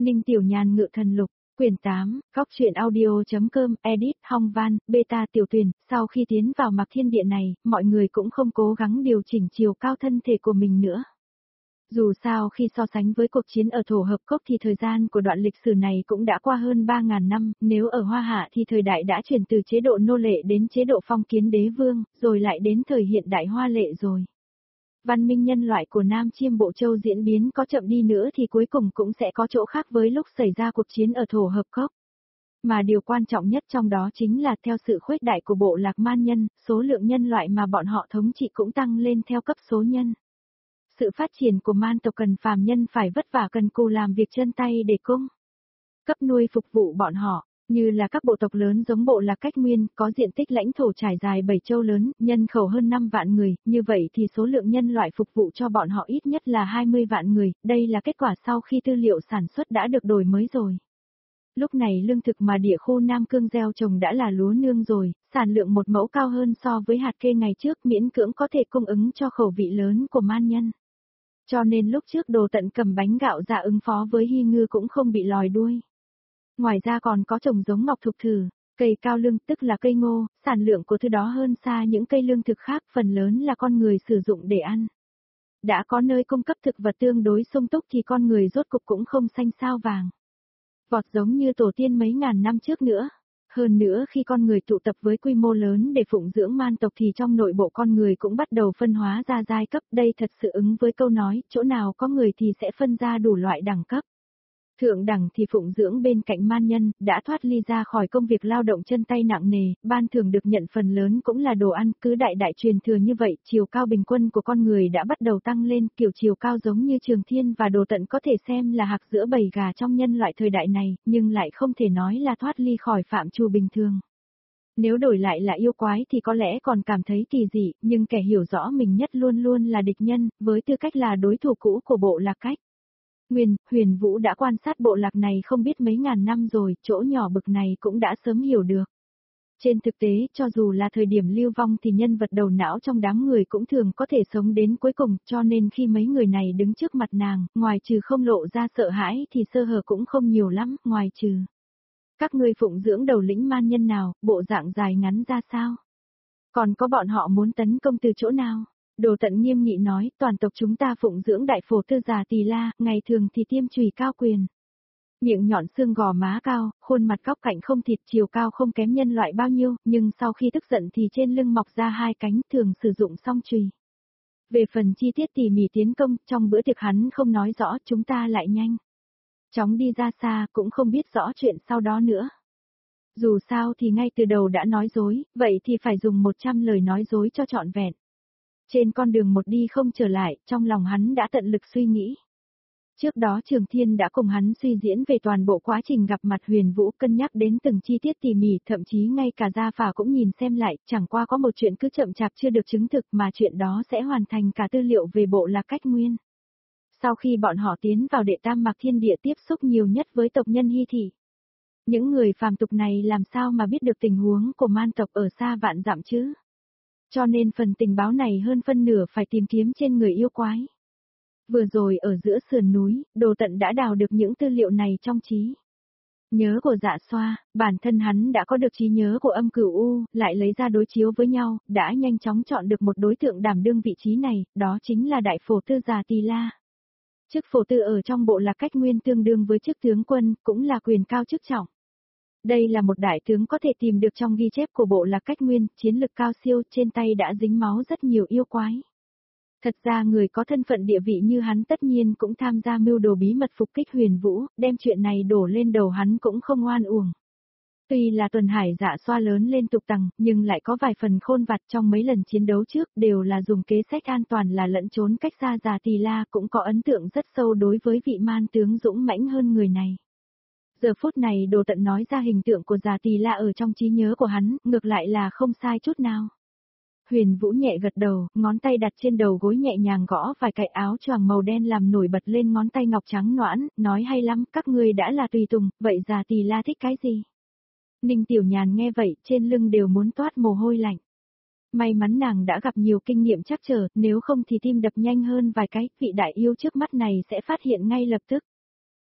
Ninh Tiểu Nhàn ngự thần lục, quyển 8, góc truyện audio.com, edit, Hong Van, beta tiểu tuyển, sau khi tiến vào Mạc Thiên Địa này, mọi người cũng không cố gắng điều chỉnh chiều cao thân thể của mình nữa. Dù sao khi so sánh với cuộc chiến ở Thổ Hợp Cốc thì thời gian của đoạn lịch sử này cũng đã qua hơn 3.000 năm, nếu ở Hoa Hạ thì thời đại đã chuyển từ chế độ nô lệ đến chế độ phong kiến đế vương, rồi lại đến thời hiện đại hoa lệ rồi. Văn minh nhân loại của Nam Chiêm Bộ Châu diễn biến có chậm đi nữa thì cuối cùng cũng sẽ có chỗ khác với lúc xảy ra cuộc chiến ở Thổ Hợp Cốc. Mà điều quan trọng nhất trong đó chính là theo sự khuếch đại của bộ lạc man nhân, số lượng nhân loại mà bọn họ thống trị cũng tăng lên theo cấp số nhân. Sự phát triển của man tộc cần phàm nhân phải vất vả cần cù làm việc chân tay để cung cấp nuôi phục vụ bọn họ, như là các bộ tộc lớn giống bộ lạc Cách Nguyên, có diện tích lãnh thổ trải dài 7 châu lớn, nhân khẩu hơn 5 vạn người, như vậy thì số lượng nhân loại phục vụ cho bọn họ ít nhất là 20 vạn người, đây là kết quả sau khi tư liệu sản xuất đã được đổi mới rồi. Lúc này lương thực mà địa khu Nam Cương gieo trồng đã là lúa nương rồi, sản lượng một mẫu cao hơn so với hạt kê ngày trước, miễn cưỡng có thể cung ứng cho khẩu vị lớn của man nhân. Cho nên lúc trước Đồ Tận cầm bánh gạo ra ứng phó với Hy Ngư cũng không bị lòi đuôi. Ngoài ra còn có trồng giống ngọc thục thử, cây cao lương tức là cây ngô, sản lượng của thứ đó hơn xa những cây lương thực khác, phần lớn là con người sử dụng để ăn. Đã có nơi cung cấp thực vật tương đối sung túc thì con người rốt cục cũng không xanh sao vàng vọt giống như tổ tiên mấy ngàn năm trước nữa. Hơn nữa khi con người tụ tập với quy mô lớn để phụng dưỡng man tộc thì trong nội bộ con người cũng bắt đầu phân hóa ra giai cấp, đây thật sự ứng với câu nói, chỗ nào có người thì sẽ phân ra đủ loại đẳng cấp. Thượng đẳng thì phụng dưỡng bên cạnh man nhân, đã thoát ly ra khỏi công việc lao động chân tay nặng nề, ban thường được nhận phần lớn cũng là đồ ăn, cứ đại truyền thừa như vậy, chiều cao bình quân của con người đã bắt đầu tăng lên, kiểu chiều cao giống như Trường Thiên và Đồ Tận có thể xem là hạc giữa bầy gà trong nhân loại thời đại này, nhưng lại không thể nói là thoát ly khỏi phạm trù bình thường. Nếu đổi lại là yêu quái thì có lẽ còn cảm thấy kỳ dị, nhưng kẻ hiểu rõ mình nhất luôn luôn là địch nhân, với tư cách là đối thủ cũ của bộ lạc Cách Nguyên. Huyền Vũ đã quan sát bộ lạc này không biết mấy ngàn năm rồi, chỗ nhỏ bực này cũng đã sớm hiểu được. Trên thực tế, cho dù là thời điểm lưu vong thì nhân vật đầu não trong đám người cũng thường có thể sống đến cuối cùng, cho nên khi mấy người này đứng trước mặt nàng, ngoài trừ không lộ ra sợ hãi thì sơ hở cũng không nhiều lắm, ngoài trừ các ngươi phụng dưỡng đầu lĩnh man nhân nào, bộ dạng dài ngắn ra sao? Còn có bọn họ muốn tấn công từ chỗ nào? Đồ Tận nghiêm nghị nói, toàn tộc chúng ta phụng dưỡng đại phổ tư già Tỳ La, ngày thường thì tiêm chùy cao quyền. Miệng nhọn xương gò má cao, khuôn mặt góc cạnh không thịt, chiều cao không kém nhân loại bao nhiêu, nhưng sau khi tức giận thì trên lưng mọc ra hai cánh, thường sử dụng song chùy. Về phần chi tiết tỉ mỉ tiến công, trong bữa tiệc hắn không nói rõ, chúng ta lại nhanh chóng đi ra xa, cũng không biết rõ chuyện sau đó nữa. Dù sao thì ngay từ đầu đã nói dối, vậy thì phải dùng 100 lời nói dối cho trọn vẹn. Trên con đường một đi không trở lại, trong lòng hắn đã tận lực suy nghĩ. Trước đó Trường Thiên đã cùng hắn suy diễn về toàn bộ quá trình gặp mặt Huyền Vũ, cân nhắc đến từng chi tiết tỉ mỉ, thậm chí ngay cả Gia Phả cũng nhìn xem lại, chẳng qua có một chuyện cứ chậm chạp chưa được chứng thực mà chuyện đó sẽ hoàn thành cả tư liệu về bộ lạc Cách Nguyên. Sau khi bọn họ tiến vào đệ tam Mạc Thiên Địa tiếp xúc nhiều nhất với tộc nhân Hy Thị. Những người phàm tục này làm sao mà biết được tình huống của man tộc ở xa vạn dặm chứ? Cho nên phần tình báo này hơn phân nửa phải tìm kiếm trên người yêu quái. Vừa rồi ở giữa sườn núi, Đồ Tận đã đào được những tư liệu này trong trí nhớ của Dạ Xoa, bản thân hắn đã có được trí nhớ của Âm Cửu U, lại lấy ra đối chiếu với nhau, đã nhanh chóng chọn được một đối tượng đảm đương vị trí này, đó chính là đại phổ tư già Tỳ La. Chức phổ tư ở trong bộ lạc Cách Nguyên tương đương với chức tướng quân, cũng là quyền cao chức trọng. Đây là một đại tướng có thể tìm được trong ghi chép của bộ lạc Cách Nguyên, chiến lực cao siêu, trên tay đã dính máu rất nhiều yêu quái. Thật ra người có thân phận địa vị như hắn tất nhiên cũng tham gia mưu đồ bí mật phục kích Huyền Vũ, đem chuyện này đổ lên đầu hắn cũng không oan uổng. Tuy là Tuần Hải Dạ Xoa lớn lên tục tằng, nhưng lại có vài phần khôn vặt trong mấy lần chiến đấu trước, đều là dùng kế sách an toàn là lẫn trốn cách xa Già Tỳ La, cũng có ấn tượng rất sâu đối với vị man tướng dũng mãnh hơn người này. Giờ phút này Đồ Tận nói ra hình tượng của Già Tỳ La ở trong trí nhớ của hắn, ngược lại là không sai chút nào. Huyền Vũ nhẹ gật đầu, ngón tay đặt trên đầu gối nhẹ nhàng gõ vài cạnh áo choàng màu đen làm nổi bật lên ngón tay ngọc trắng nõn, nói hay lắm, các ngươi đã là tùy tùng, vậy Già Tỳ La thích cái gì? Ninh Tiểu Nhàn nghe vậy, trên lưng đều muốn toát mồ hôi lạnh. May mắn nàng đã gặp nhiều kinh nghiệm trắc trở, nếu không thì tim đập nhanh hơn vài cái, vị đại yêu trước mắt này sẽ phát hiện ngay lập tức.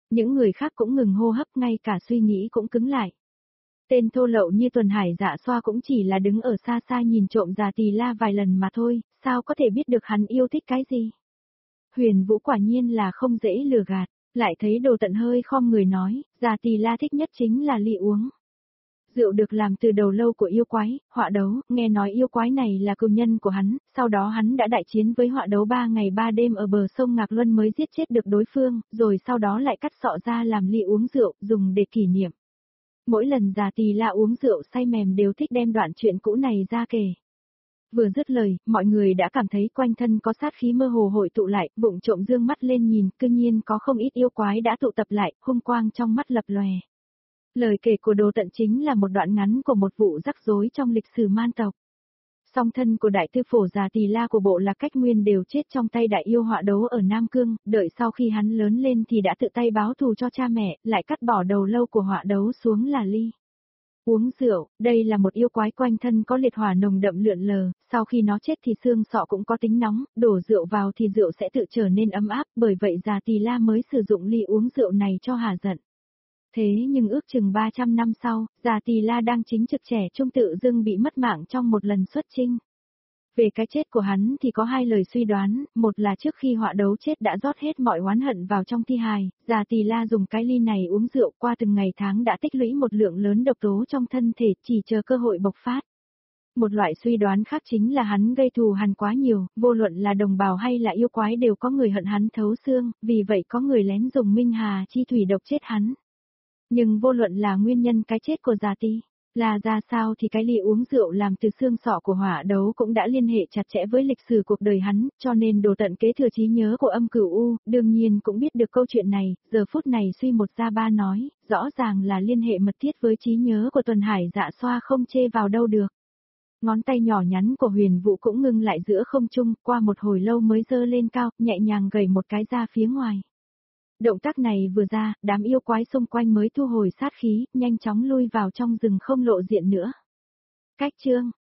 Những người khác cũng ngừng hô hấp, ngay cả suy nghĩ cũng cứng lại. Tên thô lậu như Tuần Hải Dạ Xoa cũng chỉ là đứng ở xa xa nhìn trộm Già Tỳ La vài lần mà thôi, sao có thể biết được hắn yêu thích cái gì. Huyền Vũ quả nhiên là không dễ lừa gạt, lại thấy Đồ Tận hơi khom người nói, Già Tỳ La thích nhất chính là ly uống. Rượu được làm từ đầu lâu của yêu quái, Họa Đấu, nghe nói yêu quái này là cừu nhân của hắn, sau đó hắn đã đại chiến với Họa Đấu 3 ngày 3 đêm ở bờ sông Ngạc Luân mới giết chết được đối phương, rồi sau đó lại cắt sọ ra làm ly uống rượu, dùng để kỷ niệm. Mỗi lần Già Tỳ La uống rượu say mềm đều thích đem đoạn chuyện cũ này ra kể. Vừa dứt lời, mọi người đã cảm thấy quanh thân có sát khí mơ hồ hội tụ lại, vụng trộm dương mắt lên nhìn, cư nhiên có không ít yêu quái đã tụ tập lại, hung quang trong mắt lập lòe. Lời kể của Đồ Tận chính là một đoạn ngắn của một vụ rắc rối trong lịch sử man tộc. Song thân của đại tư phổ Già Tỳ La của bộ Lạc Cách Nguyên đều chết trong tay đại yêu Họa Đấu ở Nam Cương, đợi sau khi hắn lớn lên thì đã tự tay báo thù cho cha mẹ, lại cắt bỏ đầu lâu của Họa Đấu xuống là ly. Uống rượu, đây là một yêu quái quanh thân có liệt hỏa nồng đậm lượn lờ, sau khi nó chết thì xương sọ cũng có tính nóng, đổ rượu vào thì rượu sẽ tự trở nên ấm áp, bởi vậy Già Tỳ La mới sử dụng ly uống rượu này cho hà giận. Thế nhưng ước chừng 300 năm sau, Già Tỳ La đang chính trực trẻ trung tự dưng bị mất mạng trong một lần xuất chinh. Về cái chết của hắn thì có hai lời suy đoán, một là trước khi Họa Đấu chết đã rót hết mọi oán hận vào trong thi hài, Già Tỳ La dùng cái ly này uống rượu qua từng ngày tháng đã tích lũy một lượng lớn độc tố trong thân thể, chỉ chờ cơ hội bộc phát. Một loại suy đoán khác chính là hắn gây thù hằn quá nhiều, vô luận là đồng bào hay là yêu quái đều có người hận hắn thấu xương, vì vậy có người lén dùng minh hà chi thủy độc chết hắn. Nhưng vô luận là nguyên nhân cái chết của Già Tỳ La ra sao thì cái ly uống rượu làm từ xương sọ của Họa Đấu cũng đã liên hệ chặt chẽ với lịch sử cuộc đời hắn, cho nên Đồ Tận kế thừa trí nhớ của Âm Cửu U, đương nhiên cũng biết được câu chuyện này, giờ phút này suy một ra ba nói, rõ ràng là liên hệ mật thiết với trí nhớ của Tuần Hải Dạ Xoa không chê vào đâu được. Ngón tay nhỏ nhắn của Huyền Vũ cũng ngưng lại giữa không trung, qua một hồi lâu mới giơ lên cao, nhẹ nhàng gẩy một cái ra phía ngoài. Động tác này vừa ra, đám yêu quái xung quanh mới thu hồi sát khí, nhanh chóng lui vào trong rừng không lộ diện nữa. Cách chương